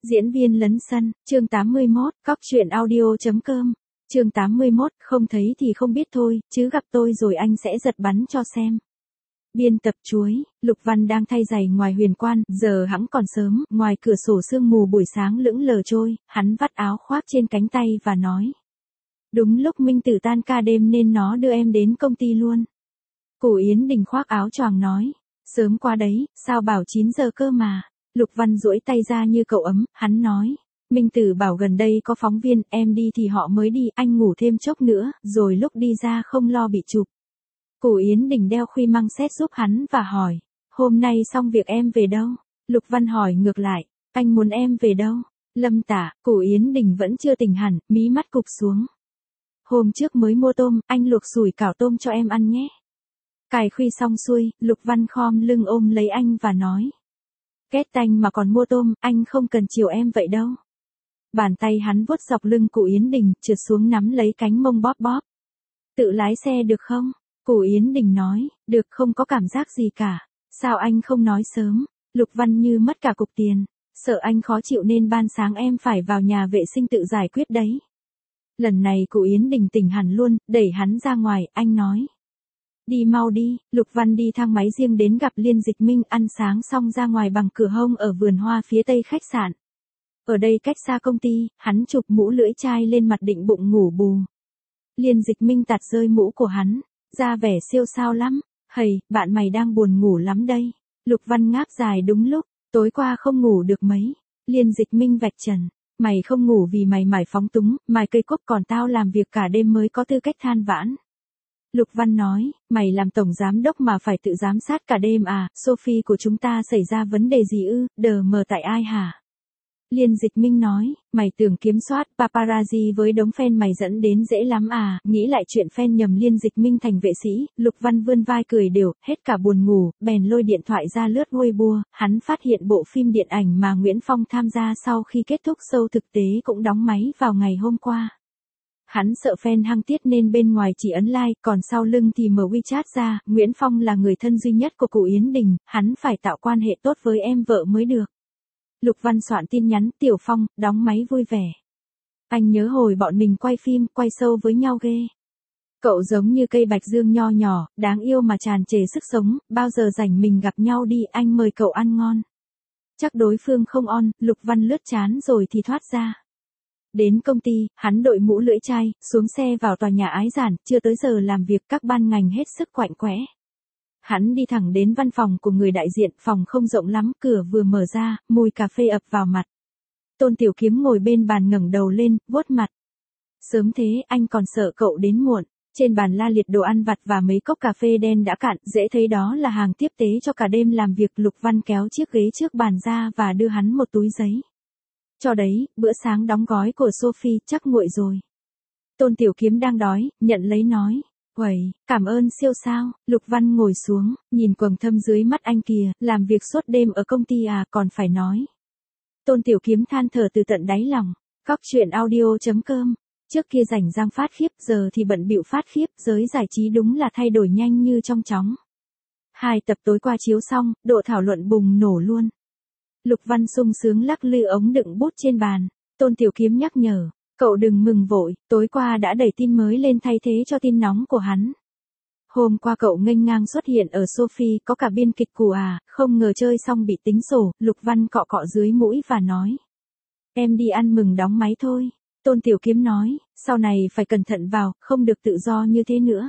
Diễn viên lấn sân, chương 81, cóc truyện audio.com, chương 81, không thấy thì không biết thôi, chứ gặp tôi rồi anh sẽ giật bắn cho xem. Biên tập chuối, Lục Văn đang thay giày ngoài huyền quan, giờ hẵng còn sớm, ngoài cửa sổ sương mù buổi sáng lững lờ trôi, hắn vắt áo khoác trên cánh tay và nói. Đúng lúc Minh Tử tan ca đêm nên nó đưa em đến công ty luôn. Cổ Yến Đình khoác áo choàng nói, sớm quá đấy, sao bảo 9 giờ cơ mà. Lục Văn duỗi tay ra như cậu ấm, hắn nói. Minh Tử bảo gần đây có phóng viên, em đi thì họ mới đi, anh ngủ thêm chốc nữa, rồi lúc đi ra không lo bị chụp. Cổ Yến Đình đeo khuy măng xét giúp hắn và hỏi, hôm nay xong việc em về đâu? Lục Văn hỏi ngược lại, anh muốn em về đâu? Lâm Tả, Cổ Yến Đình vẫn chưa tỉnh hẳn, mí mắt cụp xuống. Hôm trước mới mua tôm, anh luộc sủi cảo tôm cho em ăn nhé. Cài khuy xong xuôi, Lục Văn khom lưng ôm lấy anh và nói. Két tanh mà còn mua tôm, anh không cần chiều em vậy đâu. Bàn tay hắn vuốt dọc lưng Cổ Yến Đình, trượt xuống nắm lấy cánh mông bóp bóp. Tự lái xe được không? Cổ Yến Đình nói, được, không có cảm giác gì cả. Sao anh không nói sớm? Lục Văn như mất cả cục tiền. Sợ anh khó chịu nên ban sáng em phải vào nhà vệ sinh tự giải quyết đấy. Lần này Cổ Yến Đình tỉnh hẳn luôn, đẩy hắn ra ngoài, anh nói. Đi mau đi, Lục Văn đi thang máy riêng đến gặp Liên Dịch Minh, ăn sáng xong ra ngoài bằng cửa hông ở vườn hoa phía tây khách sạn. Ở đây cách xa công ty, hắn chụp mũ lưỡi chai lên mặt định bụng ngủ bù. Liên Dịch Minh tạt rơi mũ của hắn, ra vẻ siêu sao lắm. Hầy, bạn mày đang buồn ngủ lắm đây. Lục Văn ngáp dài đúng lúc, tối qua không ngủ được mấy. Liên Dịch Minh vạch trần, mày không ngủ vì mày mải phóng túng, mài cây cúc, còn tao làm việc cả đêm mới có tư cách than vãn. Lục Văn nói, mày làm tổng giám đốc mà phải tự giám sát cả đêm à, Sophie của chúng ta xảy ra vấn đề gì ư, đờ mờ tại ai hả? Liên Dịch Minh nói, mày tưởng kiếm soát paparazzi với đống fan mày dẫn đến dễ lắm à, nghĩ lại chuyện fan nhầm Liên Dịch Minh thành vệ sĩ, Lục Văn vươn vai cười đều, hết cả buồn ngủ, bèn lôi điện thoại ra lướt Weibo, hắn phát hiện bộ phim điện ảnh mà Nguyễn Phong tham gia sau khi kết thúc show thực tế cũng đóng máy vào ngày hôm qua. Hắn sợ fan hăng tiết nên bên ngoài chỉ ấn like, còn sau lưng thì mở WeChat ra, Nguyễn Phong là người thân duy nhất của Cổ Yến Đình, hắn phải tạo quan hệ tốt với em vợ mới được. Lục Văn soạn tin nhắn, Tiểu Phong, đóng máy vui vẻ. Anh nhớ hồi bọn mình quay phim, quay show với nhau ghê. Cậu giống như cây bạch dương nho nhỏ, đáng yêu mà tràn trề sức sống, bao giờ rảnh mình gặp nhau đi, anh mời cậu ăn ngon. Chắc đối phương không on, Lục Văn lướt chán rồi thì thoát ra. Đến công ty, hắn đội mũ lưỡi chai, xuống xe vào tòa nhà Ái Giản, chưa tới giờ làm việc các ban ngành hết sức quạnh quẽ. Hắn đi thẳng đến văn phòng của người đại diện, phòng không rộng lắm, cửa vừa mở ra, mùi cà phê ập vào mặt. Tôn Tiểu Kiếm ngồi bên bàn ngẩng đầu lên, vuốt mặt. Sớm thế, anh còn sợ cậu đến muộn. Trên bàn la liệt đồ ăn vặt và mấy cốc cà phê đen đã cạn, dễ thấy đó là hàng tiếp tế cho cả đêm làm việc. Lục Văn kéo chiếc ghế trước bàn ra và đưa hắn một túi giấy. Cho đấy, bữa sáng đóng gói của Sophie, chắc nguội rồi. Tôn Tiểu Kiếm đang đói, nhận lấy nói. Uầy, cảm ơn siêu sao. Lục Văn ngồi xuống, nhìn quầng thâm dưới mắt anh kìa, làm việc suốt đêm ở công ty à, còn phải nói. Tôn Tiểu Kiếm than thở từ tận đáy lòng. Cóc truyện audio.com. Trước kia rảnh rang phát khiếp, giờ thì bận bịu phát khiếp, giới giải trí đúng là thay đổi nhanh như trong chóng. 2 tập tối qua chiếu xong, độ thảo luận bùng nổ luôn. Lục Văn sung sướng lắc lư ống đựng bút trên bàn. Tôn Tiểu Kiếm nhắc nhở, cậu đừng mừng vội, tối qua đã đẩy tin mới lên thay thế cho tin nóng của hắn. Hôm qua cậu nghênh ngang xuất hiện ở Sophie, có cả biên kịch cù à, không ngờ chơi xong bị tính sổ. Lục Văn cọ cọ dưới mũi và nói. Em đi ăn mừng đóng máy thôi. Tôn Tiểu Kiếm nói, sau này phải cẩn thận vào, không được tự do như thế nữa.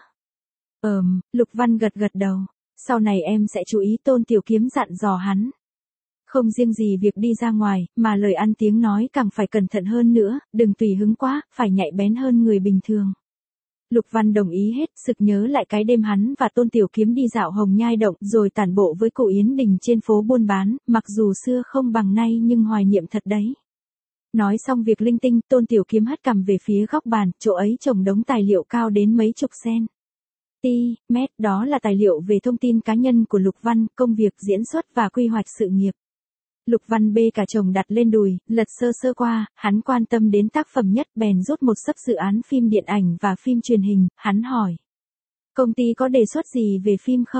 Lục Văn gật gật đầu. Sau này em sẽ chú ý, Tôn Tiểu Kiếm dặn dò hắn. Không riêng gì việc đi ra ngoài, mà lời ăn tiếng nói càng phải cẩn thận hơn nữa, đừng tùy hứng quá, phải nhạy bén hơn người bình thường. Lục Văn đồng ý hết, sực nhớ lại cái đêm hắn và Tôn Tiểu Kiếm đi dạo Hồng Nhai Động rồi tản bộ với Cổ Yến Đình trên phố buôn bán, mặc dù xưa không bằng nay nhưng hoài niệm thật đấy. Nói xong việc linh tinh, Tôn Tiểu Kiếm hất cằm về phía góc bàn, chỗ ấy chồng đống tài liệu cao đến mấy chục cm, đó là tài liệu về thông tin cá nhân của Lục Văn, công việc, diễn xuất và quy hoạch sự nghiệp. Lục Văn bê cả chồng đặt lên đùi, lật sơ sơ qua, hắn quan tâm đến tác phẩm nhất bèn rút một xấp dự án phim điện ảnh và phim truyền hình, hắn hỏi. Công ty có đề xuất gì về phim không?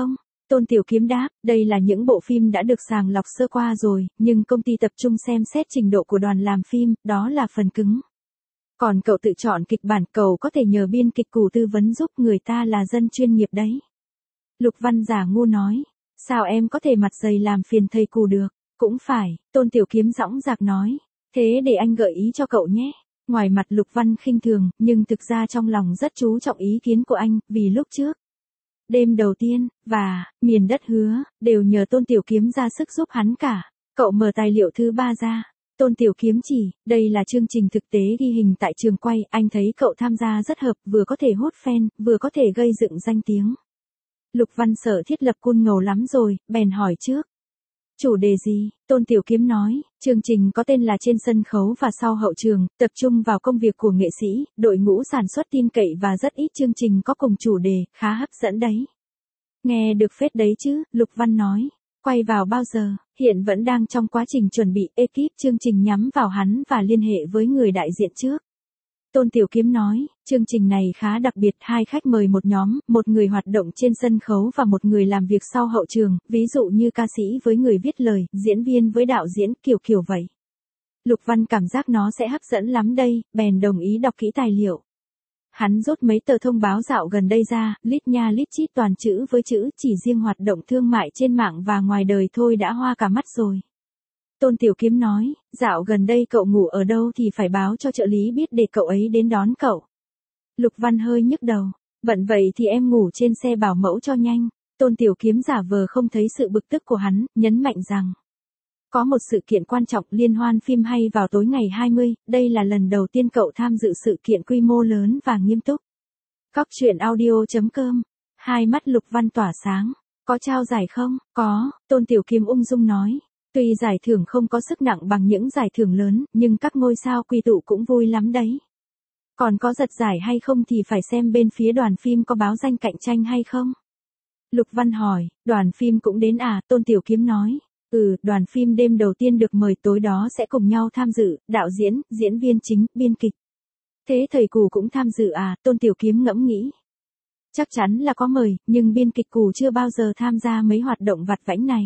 Tôn Tiểu Kiếm đáp, đây là những bộ phim đã được sàng lọc sơ qua rồi, nhưng công ty tập trung xem xét trình độ của đoàn làm phim, đó là phần cứng. Còn cậu tự chọn kịch bản, cậu có thể nhờ biên kịch Cù tư vấn giúp, người ta là dân chuyên nghiệp đấy. Lục Văn giả ngu nói, sao em có thể mặt dày làm phiền thầy Cù được, cũng phải, Tôn Tiểu Kiếm dõng dạc nói, thế để anh gợi ý cho cậu nhé. Ngoài mặt Lục Văn khinh thường, nhưng thực ra trong lòng rất chú trọng ý kiến của anh, vì lúc trước. Đêm đầu tiên, và, miền đất hứa, đều nhờ Tôn Tiểu Kiếm ra sức giúp hắn cả. Cậu mở tài liệu thứ 3 ra. Tôn Tiểu Kiếm chỉ, đây là chương trình thực tế ghi hình tại trường quay, anh thấy cậu tham gia rất hợp, vừa có thể hút fan, vừa có thể gây dựng danh tiếng. Lục Văn Sở thiết lập cun ngầu lắm rồi, bèn hỏi trước. Chủ đề gì? Tôn Tiểu Kiếm nói, chương trình có tên là Trên sân khấu và sau hậu trường, tập trung vào công việc của nghệ sĩ, đội ngũ sản xuất tin cậy và rất ít chương trình có cùng chủ đề, khá hấp dẫn đấy. Nghe được phết đấy chứ, Lục Văn nói. Quay vào bao giờ? Hiện vẫn đang trong quá trình chuẩn bị, ekip chương trình nhắm vào hắn và liên hệ với người đại diện trước. Tôn Tiểu Kiếm nói, chương trình này khá đặc biệt, 2 khách mời một nhóm, một người hoạt động trên sân khấu và một người làm việc sau hậu trường, ví dụ như ca sĩ với người viết lời, diễn viên với đạo diễn, kiểu vậy. Lục Văn cảm giác nó sẽ hấp dẫn lắm đây, bèn đồng ý đọc kỹ tài liệu. Hắn rút mấy tờ thông báo dạo gần đây ra, lít nha lít chít toàn chữ với chữ, chỉ riêng hoạt động thương mại trên mạng và ngoài đời thôi đã hoa cả mắt rồi. Tôn Tiểu Kiếm nói, dạo gần đây cậu ngủ ở đâu thì phải báo cho trợ lý biết để cậu ấy đến đón cậu. Lục Văn hơi nhức đầu, bận vậy thì em ngủ trên xe bảo mẫu cho nhanh. Tôn Tiểu Kiếm giả vờ không thấy sự bực tức của hắn, nhấn mạnh rằng. Có một sự kiện quan trọng, liên hoan phim hay vào tối ngày 20, đây là lần đầu tiên cậu tham dự sự kiện quy mô lớn và nghiêm túc. Cóc truyện audio.com. Hai mắt Lục Văn tỏa sáng. Có trao giải không? Có, Tôn Tiểu Kiếm ung dung nói. Tuy giải thưởng không có sức nặng bằng những giải thưởng lớn, nhưng các ngôi sao quy tụ cũng vui lắm đấy. Còn có giật giải hay không thì phải xem bên phía đoàn phim có báo danh cạnh tranh hay không. Lục Văn hỏi, đoàn phim cũng đến à? Tôn Tiểu Kiếm nói. Đoàn phim đêm đầu tiên được mời, tối đó sẽ cùng nhau tham dự, đạo diễn, diễn viên chính, biên kịch. Thế thầy Cù cũng tham dự à? Tôn Tiểu Kiếm ngẫm nghĩ. Chắc chắn là có mời, nhưng biên kịch Cù chưa bao giờ tham gia mấy hoạt động vặt vãnh này.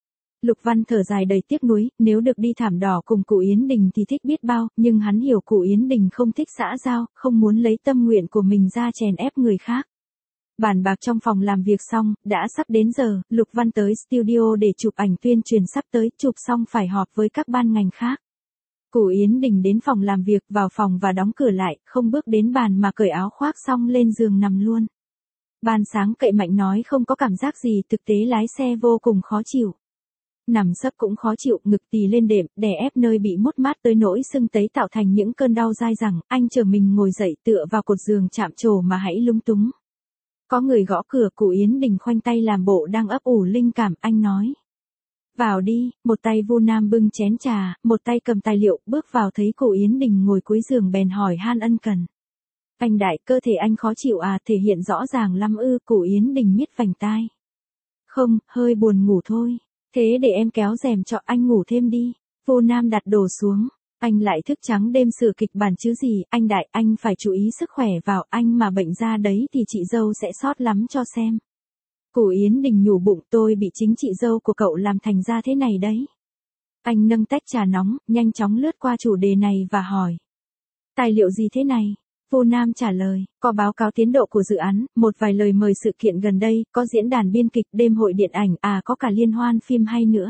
Lục Văn thở dài đầy tiếc nuối, nếu được đi thảm đỏ cùng cụ Yến Đình thì thích biết bao, nhưng hắn hiểu cụ Yến Đình không thích xã giao, không muốn lấy tâm nguyện của mình ra chèn ép người khác. Bàn bạc trong phòng làm việc xong, đã sắp đến giờ, Lục Văn tới studio để chụp ảnh tuyên truyền sắp tới, chụp xong phải họp với các ban ngành khác. Cụ Yến Đình đến phòng làm việc, vào phòng và đóng cửa lại, không bước đến bàn mà cởi áo khoác xong lên giường nằm luôn. Ban sáng cậy mạnh nói không có cảm giác gì, thực tế lái xe vô cùng khó chịu. Nằm sấp cũng khó chịu, ngực tì lên đệm, đè ép nơi bị mốt mát tới nỗi sưng tấy tạo thành những cơn đau dai dẳng, anh chờ mình ngồi dậy tựa vào cột giường chạm trổ mà hãy lung túng. Có người gõ cửa, cụ Yến Đình khoanh tay làm bộ đang ấp ủ linh cảm, anh nói. Vào đi, một tay Vu Nam bưng chén trà, một tay cầm tài liệu, bước vào thấy cụ Yến Đình ngồi cuối giường bèn hỏi han ân cần. Anh đại, cơ thể anh khó chịu à? Thể hiện rõ ràng lắm ư? Cụ Yến Đình miết vành tai. Không, hơi buồn ngủ thôi. Thế để em kéo rèm cho anh ngủ thêm đi. Vu Nam đặt đồ xuống. Anh lại thức trắng đêm sửa kịch bản chứ gì, anh đại, anh phải chú ý sức khỏe vào, anh mà bệnh ra đấy thì chị dâu sẽ sót lắm cho xem. Cụ Yến Đình nhủ bụng, tôi bị chính chị dâu của cậu làm thành ra thế này đấy. Anh nâng tách trà nóng, nhanh chóng lướt qua chủ đề này và hỏi. Tài liệu gì thế này? Vu Nam trả lời, có báo cáo tiến độ của dự án, một vài lời mời sự kiện gần đây, có diễn đàn biên kịch, đêm hội điện ảnh, có cả liên hoan phim hay nữa.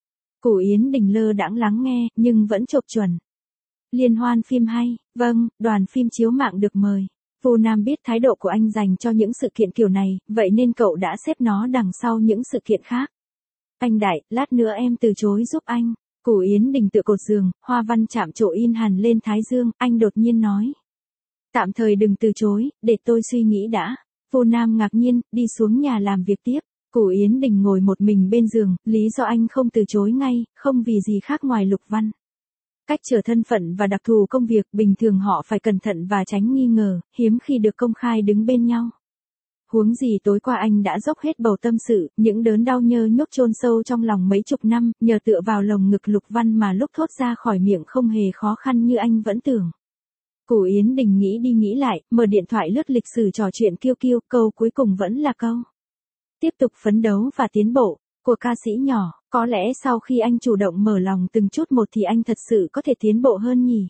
Cụ Yến Đình lơ đãng lắng nghe, nhưng vẫn chộp chuẩn. Liên hoan phim hay, vâng, đoàn phim chiếu mạng được mời. Vu Nam biết thái độ của anh dành cho những sự kiện kiểu này, vậy nên cậu đã xếp nó đằng sau những sự kiện khác. Anh đại, lát nữa em từ chối giúp anh. Cụ Yến Đình tựa cột giường, hoa văn chạm trổ in hẳn lên thái dương, anh đột nhiên nói. Tạm thời đừng từ chối, để tôi suy nghĩ đã. Vu Nam ngạc nhiên, đi xuống nhà làm việc tiếp. Cụ Yến Đình ngồi một mình bên giường, lý do anh không từ chối ngay, không vì gì khác ngoài Lục Văn. Cách trở thân phận và đặc thù công việc, bình thường họ phải cẩn thận và tránh nghi ngờ, hiếm khi được công khai đứng bên nhau. Huống gì tối qua anh đã dốc hết bầu tâm sự, những đớn đau nhơ nhúc chôn sâu trong lòng mấy chục năm, nhờ tựa vào lồng ngực Lục Văn mà lúc thốt ra khỏi miệng không hề khó khăn như anh vẫn tưởng. Cụ Yến Đình nghĩ đi nghĩ lại, mở điện thoại lướt lịch sử trò chuyện kiêu kiêu, câu cuối cùng vẫn là câu. tiếp tục phấn đấu và tiến bộ của ca sĩ nhỏ. Có lẽ sau khi anh chủ động mở lòng từng chút một thì anh thật sự có thể tiến bộ hơn nhỉ.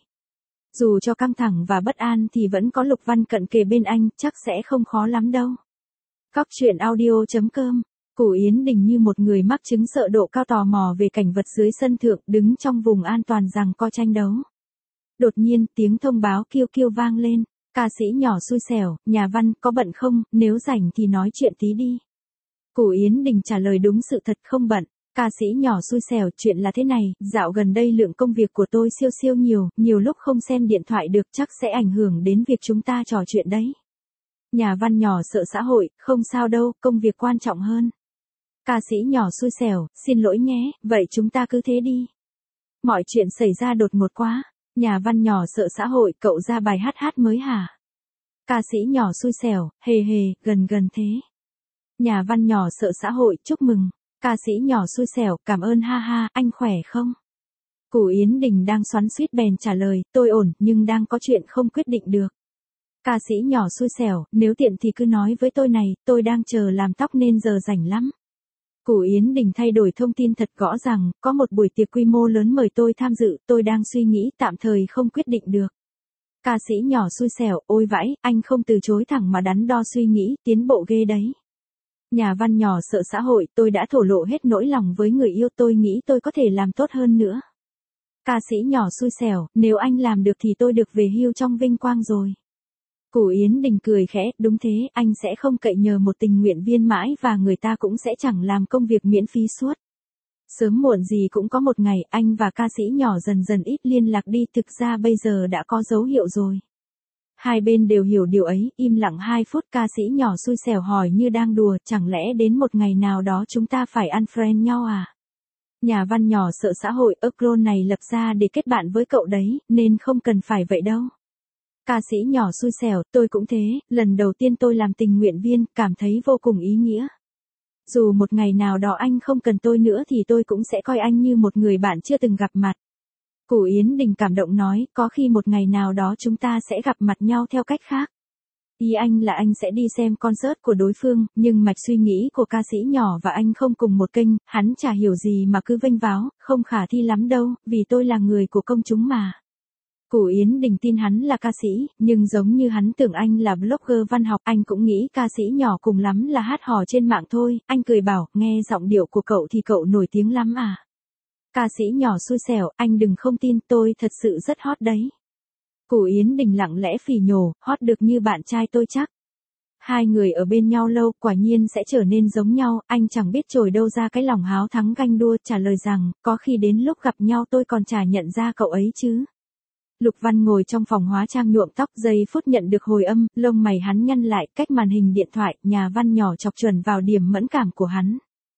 Dù cho căng thẳng và bất an thì vẫn có Lục Văn Cận kề bên anh, chắc sẽ không khó lắm đâu. Cóc truyện audio.com. Củ Yến Đình như một người mắc chứng sợ độ cao tò mò về cảnh vật dưới sân thượng, đứng trong vùng an toàn giằng co tranh đấu. Đột nhiên, tiếng thông báo kêu kêu vang lên. Ca sĩ nhỏ xui xẻo, nhà văn, có bận không, nếu rảnh thì nói chuyện tí đi. Củ Yến Đình trả lời đúng sự thật, không bận. Ca sĩ nhỏ xui xẻo, chuyện là thế này, dạo gần đây lượng công việc của tôi siêu siêu nhiều lúc không xem điện thoại được, chắc sẽ ảnh hưởng đến việc chúng ta trò chuyện đấy. Nhà văn nhỏ sợ xã hội, không sao đâu, công việc quan trọng hơn. Ca sĩ nhỏ xui xẻo, xin lỗi nhé, vậy chúng ta cứ thế đi. Mọi chuyện xảy ra đột ngột quá. Nhà văn nhỏ sợ xã hội, cậu ra bài hát mới hả? Ca sĩ nhỏ xui xẻo, hề, gần thế. Nhà văn nhỏ sợ xã hội, chúc mừng. Ca sĩ nhỏ xui xẻo, cảm ơn ha, anh khỏe không? Củ Yến Đình đang xoắn xuýt bèn trả lời, tôi ổn, nhưng đang có chuyện không quyết định được. Ca sĩ nhỏ xui xẻo, nếu tiện thì cứ nói với tôi này, tôi đang chờ làm tóc nên giờ rảnh lắm. Củ Yến Đình thay đổi thông tin thật rõ ràng, có một buổi tiệc quy mô lớn mời tôi tham dự, tôi đang suy nghĩ, tạm thời không quyết định được. Ca sĩ nhỏ xui xẻo, ôi vãi, anh không từ chối thẳng mà đắn đo suy nghĩ, tiến bộ ghê đấy. Nhà văn nhỏ sợ xã hội, tôi đã thổ lộ hết nỗi lòng với người yêu, tôi nghĩ tôi có thể làm tốt hơn nữa. Ca sĩ nhỏ xui xẻo, nếu anh làm được thì tôi được về hưu trong vinh quang rồi. Củ Yến Đình cười khẽ, đúng thế, anh sẽ không cậy nhờ một tình nguyện viên mãi và người ta cũng sẽ chẳng làm công việc miễn phí suốt. Sớm muộn gì cũng có một ngày anh và ca sĩ nhỏ dần dần ít liên lạc đi, thực ra bây giờ đã có dấu hiệu rồi. Hai bên đều hiểu điều ấy, im lặng 2 phút, ca sĩ nhỏ xui xẻo hỏi như đang đùa, chẳng lẽ đến một ngày nào đó chúng ta phải unfriend nhau à? Nhà văn nhỏ sợ xã hội, account này lập ra để kết bạn với cậu đấy, nên không cần phải vậy đâu. Ca sĩ nhỏ xui xẻo, tôi cũng thế, lần đầu tiên tôi làm tình nguyện viên, cảm thấy vô cùng ý nghĩa. Dù một ngày nào đó anh không cần tôi nữa thì tôi cũng sẽ coi anh như một người bạn chưa từng gặp mặt. Củ Yến Đình cảm động nói, có khi một ngày nào đó chúng ta sẽ gặp mặt nhau theo cách khác. Ý anh là anh sẽ đi xem concert của đối phương, nhưng mạch suy nghĩ của ca sĩ nhỏ và anh không cùng một kênh, hắn chả hiểu gì mà cứ vênh váo, không khả thi lắm đâu, vì tôi là người của công chúng mà. Củ Yến Đình tin hắn là ca sĩ, nhưng giống như hắn tưởng anh là blogger văn học, anh cũng nghĩ ca sĩ nhỏ cùng lắm là hát hò trên mạng thôi, anh cười bảo, nghe giọng điệu của cậu thì cậu nổi tiếng lắm à. Ca sĩ nhỏ xui xẻo, anh đừng không tin, tôi thật sự rất hot đấy. Củ Yến Đình lặng lẽ phỉ nhổ, hot được như bạn trai tôi chắc. Hai người ở bên nhau lâu, quả nhiên sẽ trở nên giống nhau, anh chẳng biết trồi đâu ra cái lòng háo thắng ganh đua, trả lời rằng, có khi đến lúc gặp nhau tôi còn chả nhận ra cậu ấy chứ. Lục Văn ngồi trong phòng hóa trang nhuộm tóc, giây phút nhận được hồi âm, lông mày hắn nhăn lại, cách màn hình điện thoại, nhà văn nhỏ chọc chuẩn vào điểm mẫn cảm của hắn.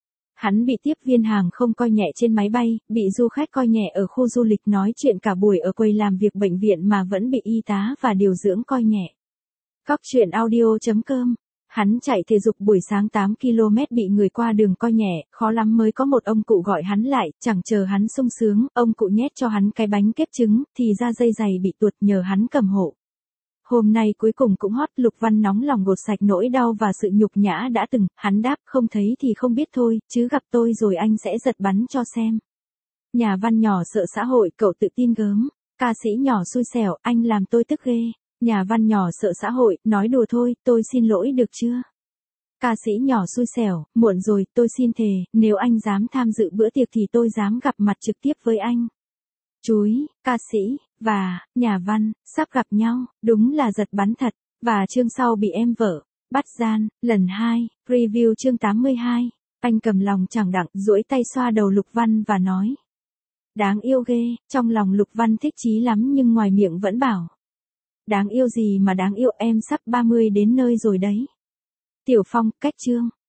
Hắn bị tiếp viên hàng không coi nhẹ trên máy bay, bị du khách coi nhẹ ở khu du lịch, nói chuyện cả buổi ở quầy làm việc bệnh viện mà vẫn bị y tá và điều dưỡng coi nhẹ. Cóc truyện audio.com. Hắn chạy thể dục buổi sáng 8 km bị người qua đường coi nhẹ, khó lắm mới có một ông cụ gọi hắn lại, chẳng chờ hắn sung sướng, ông cụ nhét cho hắn cái bánh kếp trứng, thì ra dây giày bị tuột nhờ hắn cầm hộ. Hôm nay cuối cùng cũng hot, Lục Văn nóng lòng gột sạch nỗi đau và sự nhục nhã đã từng, hắn đáp, không thấy thì không biết thôi, chứ gặp tôi rồi anh sẽ giật bắn cho xem. Nhà văn nhỏ sợ xã hội, cậu tự tin gớm. Ca sĩ nhỏ xui xẻo, anh làm tôi tức ghê. Nhà văn nhỏ sợ xã hội, nói đùa thôi, tôi xin lỗi được chưa? Ca sĩ nhỏ xui xẻo, muộn rồi, tôi xin thề, nếu anh dám tham dự bữa tiệc thì tôi dám gặp mặt trực tiếp với anh. Chúi, ca sĩ, và, nhà văn, sắp gặp nhau, đúng là giật bắn thật, và chương sau bị em vợ, bắt gian, lần 2, preview chương 82, anh cầm lòng chẳng đặng, duỗi tay xoa đầu Lục Văn và nói. Đáng yêu ghê, trong lòng Lục Văn thích chí lắm nhưng ngoài miệng vẫn bảo. Đáng yêu gì mà đáng yêu, em sắp 30 đến nơi rồi đấy. Tiểu Phong, cách chương.